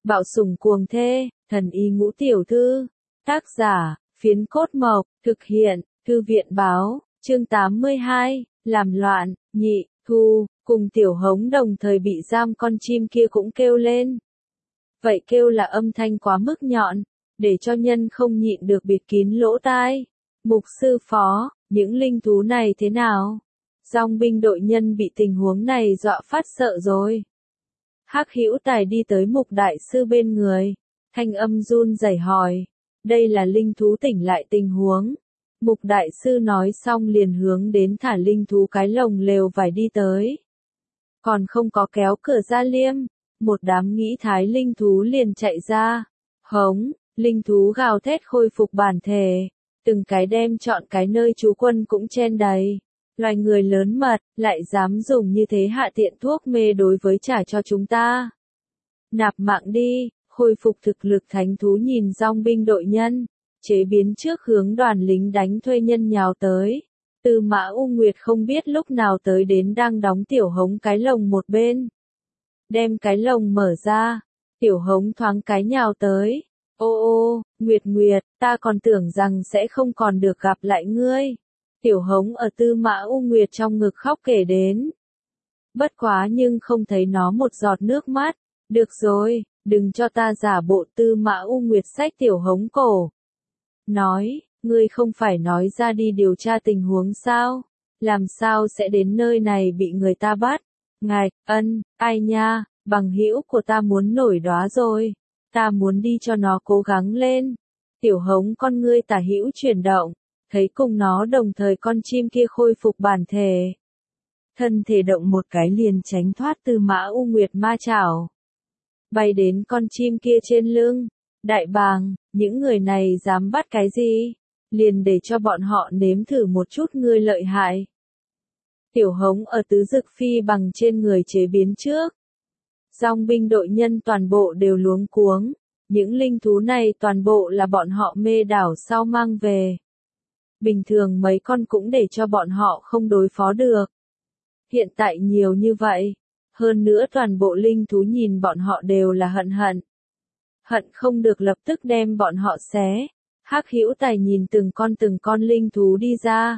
Bạo sủng cuồng thê, thần y ngũ tiểu thư. Tác giả, Phiến Cốt Mộc, thực hiện, Thư viện báo, chương 82, làm loạn, Nhị, Thu, cùng Tiểu Hống đồng thời bị giam con chim kia cũng kêu lên. Vậy kêu là âm thanh quá mức nhọn, để cho nhân không nhịn được bịt kín lỗ tai. Mục sư phó, những linh thú này thế nào? Dòng binh đội nhân bị tình huống này dọa phát sợ rồi. Hắc Hữu Tài đi tới Mục đại sư bên người, thanh âm run rẩy hỏi, đây là linh thú tỉnh lại tình huống. Mục đại sư nói xong liền hướng đến thả linh thú cái lồng lều vải đi tới. Còn không có kéo cửa ra liêm, một đám nghĩ thái linh thú liền chạy ra. Hống, linh thú gào thét khôi phục bản thể, từng cái đem chọn cái nơi trú quân cũng chen đầy. Loài người lớn mật, lại dám dùng như thế hạ tiện thuốc mê đối với trả cho chúng ta. Nạp mạng đi, khôi phục thực lực thánh thú nhìn dòng binh đội nhân, chế biến trước hướng đoàn lính đánh thuê nhân nhào tới. Tư Mã U Nguyệt không biết lúc nào tới đến đang đóng Tiểu Hống cái lồng một bên. Đem cái lồng mở ra, Tiểu Hống thoáng cái nhào tới. Ô ô, Nguyệt Nguyệt, ta còn tưởng rằng sẽ không còn được gặp lại ngươi. Tiểu Hống ở Tư Mã U Nguyệt trong ngực khóc kể đến. Bất quá nhưng không thấy nó một giọt nước mắt. Được rồi, đừng cho ta giả bộ. Tư Mã U Nguyệt xách Tiểu Hống cổ. Nói, ngươi không phải nói ra đi điều tra tình huống sao? Làm sao sẽ đến nơi này bị người ta bắt? Ngài, ai nha, bằng hữu của ta muốn nổi đóa rồi. Ta muốn đi cho nó cố gắng lên. Tiểu Hống con ngươi tả hữu chuyển động. Thấy cùng nó đồng thời con chim kia khôi phục bản thể. Thân thể động một cái liền tránh thoát Tư Mã U Nguyệt ma chảo. Bay đến con chim kia trên lưng. Đại bàng, những người này dám bắt cái gì? Liền để cho bọn họ nếm thử một chút ngươi lợi hại. Tiểu Hống ở tứ dực phi bằng trên người chế biến trước. Dòng binh đội nhân toàn bộ đều luống cuống. Những linh thú này toàn bộ là bọn họ mê đảo sau mang về. Bình thường mấy con cũng để cho bọn họ không đối phó được. Hiện tại nhiều như vậy. Hơn nữa toàn bộ linh thú nhìn bọn họ đều là hận. Hận không được lập tức đem bọn họ xé. Hắc Hữu Tài nhìn từng con linh thú đi ra.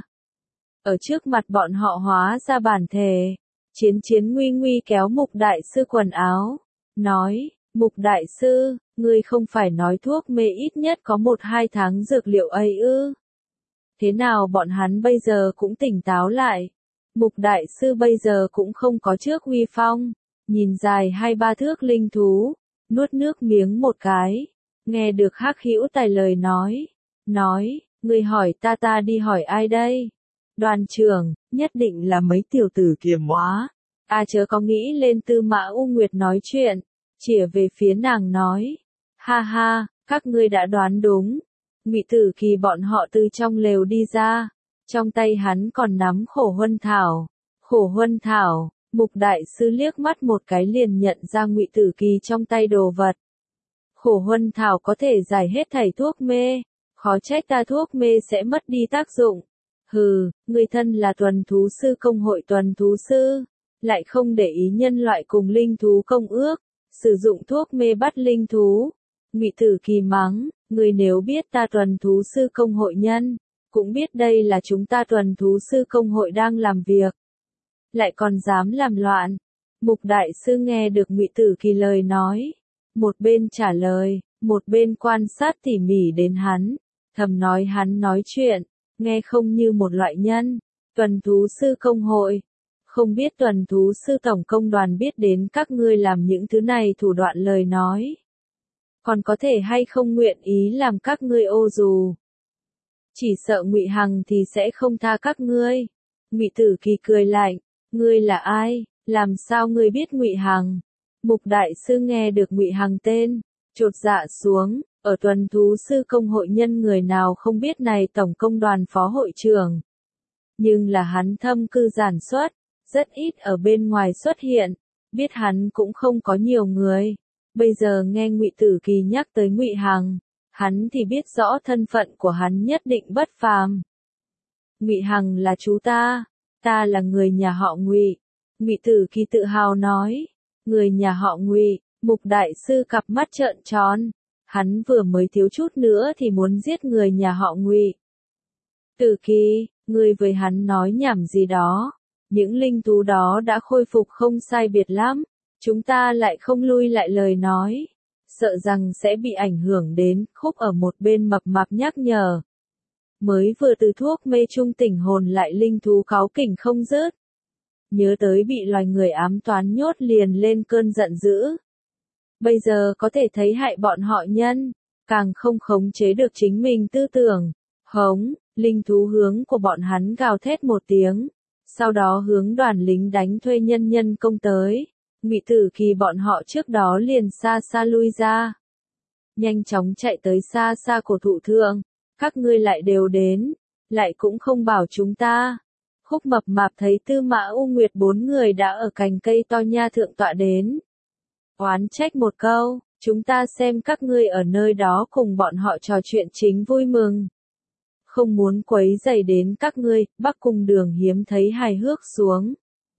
Ở trước mặt bọn họ hóa ra bản thể. Chiến nguy kéo Mục đại sư quần áo. Nói, Mục đại sư, ngươi không phải nói thuốc mê ít nhất có 1-2 tháng dược liệu ấy ư? Thế nào bọn hắn bây giờ cũng tỉnh táo lại. Mục đại sư bây giờ cũng không có trước uy phong. Nhìn dài 2-3 thước linh thú. Nuốt nước miếng một cái. Nghe được Hắc Hữu Tài lời nói. Nói, ngươi hỏi ta đi hỏi ai đây? Đoàn trưởng, nhất định là mấy tiểu tử kia móa. Chớ có nghĩ lên Tư Mã U Nguyệt nói chuyện. Chỉa về phía nàng nói. Ha ha, các ngươi đã đoán đúng. Ngụy Tử Kỳ bọn họ từ trong lều đi ra. Trong tay hắn còn nắm khổ huân thảo. Khổ huân thảo, Mục đại sư liếc mắt một cái liền nhận ra Ngụy Tử Kỳ trong tay đồ vật. Khổ huân thảo có thể giải hết thảy thuốc mê. Khó trách ta thuốc mê sẽ mất đi tác dụng. Hừ, người thân là tuần thú sư công hội tuần thú sư. Lại không để ý nhân loại cùng linh thú công ước. Sử dụng thuốc mê bắt linh thú. Ngụy Tử Kỳ mắng, người nếu biết ta tuần thú sư công hội nhân. Cũng biết đây là chúng ta tuần thú sư công hội đang làm việc. Lại còn dám làm loạn. Mục đại sư nghe được Ngụy Tử Kỳ lời nói. Một bên trả lời, một bên quan sát tỉ mỉ đến hắn. Thầm nói hắn nói chuyện, nghe không như một loại nhân. Tuần thú sư công hội. Không biết tuần thú sư tổng công đoàn biết đến các ngươi làm những thứ này thủ đoạn lời nói. Còn có thể hay không nguyện ý làm các ngươi ô dù. Chỉ sợ Ngụy Hằng thì sẽ không tha các ngươi. Ngụy Tử Kỳ cười lạnh, ngươi là ai, làm sao ngươi biết Ngụy Hằng? Mục đại sư nghe được Ngụy Hằng tên, chột dạ xuống, ở tuần thú sư công hội nhân người nào không biết này tổng công đoàn phó hội trưởng. Nhưng là hắn thâm cư giản xuất, rất ít ở bên ngoài xuất hiện, biết hắn cũng không có nhiều người. Bây giờ nghe Ngụy Tử Kỳ nhắc tới Ngụy Hằng, hắn thì biết rõ thân phận của hắn nhất định bất phàm. Ngụy Hằng là chú ta là người nhà họ Ngụy. Ngụy Tử Kỳ tự hào nói, người nhà họ Ngụy, Mục đại sư cặp mắt trợn tròn, hắn vừa mới thiếu chút nữa thì muốn giết người nhà họ Ngụy. Tử Kỳ, ngươi với hắn nói nhảm gì đó, những linh thú đó đã khôi phục không sai biệt lắm, chúng ta lại không lui lại lời nói, sợ rằng sẽ bị ảnh hưởng đến. Khúc ở một bên mập mạp nhắc nhở. Mới vừa từ thuốc mê trung tỉnh hồn lại linh thú cáu kỉnh không dứt. Nhớ tới bị loài người ám toán nhốt liền lên cơn giận dữ. Bây giờ có thể thấy hại bọn họ nhân, càng không khống chế được chính mình tư tưởng. Hống, linh thú hướng của bọn hắn gào thét một tiếng, sau đó hướng đoàn lính đánh thuê nhân công tới. Ngụy Tử Kỳ bọn họ trước đó liền xa xa lui ra. Nhanh chóng chạy tới xa xa cổ thụ thượng, các ngươi lại đều đến, lại cũng không bảo chúng ta. Khúc mập mạp thấy Tư Mã U Nguyệt 4 người đã ở cành cây to nha thượng tọa đến. Oán trách một câu, chúng ta xem các ngươi ở nơi đó cùng bọn họ trò chuyện chính vui mừng. Không muốn quấy rầy đến các ngươi. Bắc Cung Đường hiếm thấy hài hước xuống.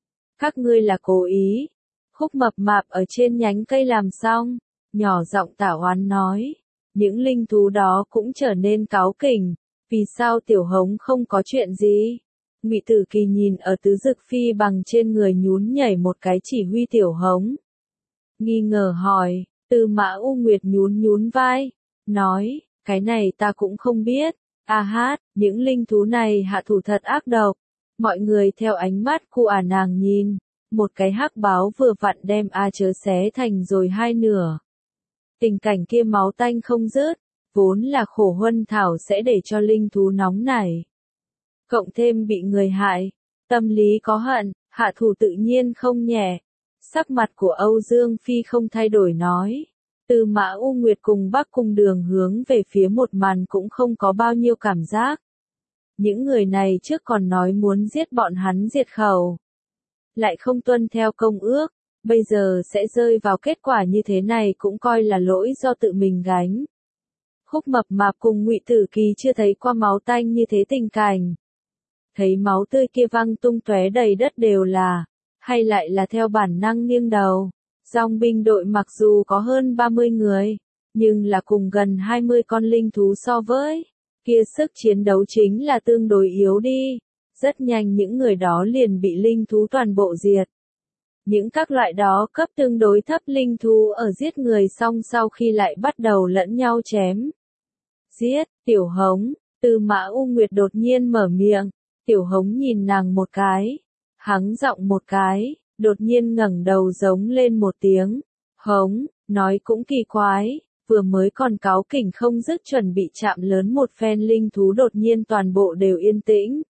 Các ngươi là cố ý. Khúc mập mạp ở trên nhánh cây làm xong, nhỏ giọng tả oán nói. Những linh thú đó cũng trở nên cáu kỉnh, vì sao Tiểu Hống không có chuyện gì? Ngụy Tử Kỳ nhìn ở tứ dực phi bằng trên người nhún nhảy một cái chỉ huy Tiểu Hống. Nghi ngờ hỏi, Tư Mã U Nguyệt nhún vai, nói, cái này ta cũng không biết. A hát, những linh thú này hạ thủ thật ác độc. Mọi người theo ánh mắt của nàng nhìn, một cái hắc báo vừa vặn đem A Chớ xé thành rồi hai nửa. Tình cảnh kia máu tanh không dứt, vốn là khổ huân thảo sẽ để cho linh thú nóng nảy. Cộng thêm bị người hại, tâm lý có hận, hạ thủ tự nhiên không nhẹ. Sắc mặt của Âu Dương Phi không thay đổi nói. Tư Mã U Nguyệt cùng Bắc Cung Đường hướng về phía một màn cũng không có bao nhiêu cảm giác. Những người này trước còn nói muốn giết bọn hắn diệt khẩu. Lại không tuân theo công ước, bây giờ sẽ rơi vào kết quả như thế này cũng coi là lỗi do tự mình gánh. Khúc mập mạp cùng Ngụy Tử Kỳ chưa thấy qua máu tanh như thế tình cảnh. Thấy máu tươi kia văng tung tóe đầy đất đều là, hay lại là theo bản năng nghiêng đầu. Dòng binh đội mặc dù có hơn 30 người, nhưng là cùng gần 20 con linh thú so với, kia sức chiến đấu chính là tương đối yếu đi. Rất nhanh những người đó liền bị linh thú toàn bộ diệt. Những các loại đó cấp tương đối thấp linh thú ở giết người xong sau khi lại bắt đầu lẫn nhau chém. Giết, Tiểu Hống, Tư Mã U Nguyệt đột nhiên mở miệng, Tiểu Hống nhìn nàng một cái, hắng giọng một cái. Đột nhiên ngẩng đầu giống lên một tiếng. Hống, nói cũng kỳ quái, vừa mới còn cáu kỉnh không dứt chuẩn bị chạm lớn một phen linh thú đột nhiên toàn bộ đều yên tĩnh.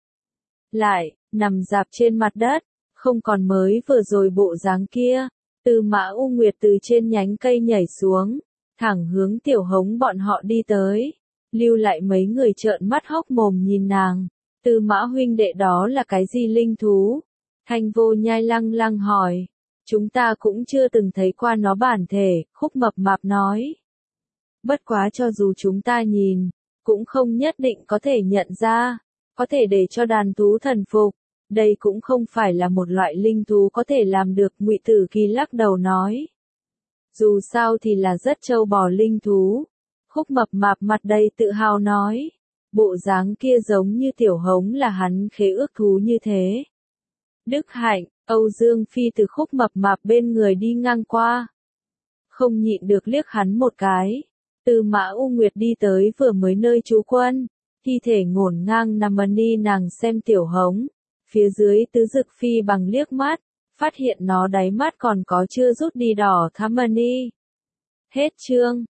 Lại, nằm dạp trên mặt đất, không còn mới vừa rồi bộ dáng kia. Tư Mã U Nguyệt từ trên nhánh cây nhảy xuống, thẳng hướng Tiểu Hống bọn họ đi tới. Lưu lại mấy người trợn mắt hốc mồm nhìn nàng. Tư Mã huynh đệ đó là cái gì linh thú? Thanh Vô Nhai lăng hỏi. Chúng ta cũng chưa từng thấy qua nó bản thể, Khúc mập mạp nói. Bất quá cho dù chúng ta nhìn, cũng không nhất định có thể nhận ra, có thể để cho đàn thú thần phục. Đây cũng không phải là một loại linh thú có thể làm được. Ngụy Tử Kỳ lắc đầu nói. Dù sao thì là rất trâu bò linh thú. Khúc mập mạp mặt đầy tự hào nói. Bộ dáng kia giống như Tiểu Hống là hắn khế ước thú như thế. Đức Hạnh, Âu Dương Phi từ Khúc mập mạp bên người đi ngang qua. Không nhịn được liếc hắn một cái. Tư Mã U Nguyệt đi tới vừa mới nơi trú quân. Thi thể ngổn ngang nằm ni nàng xem Tiểu Hống. Phía dưới tứ dực phi bằng liếc mắt. Phát hiện nó đáy mắt còn có chưa rút đi đỏ thắm ni. Hết chương.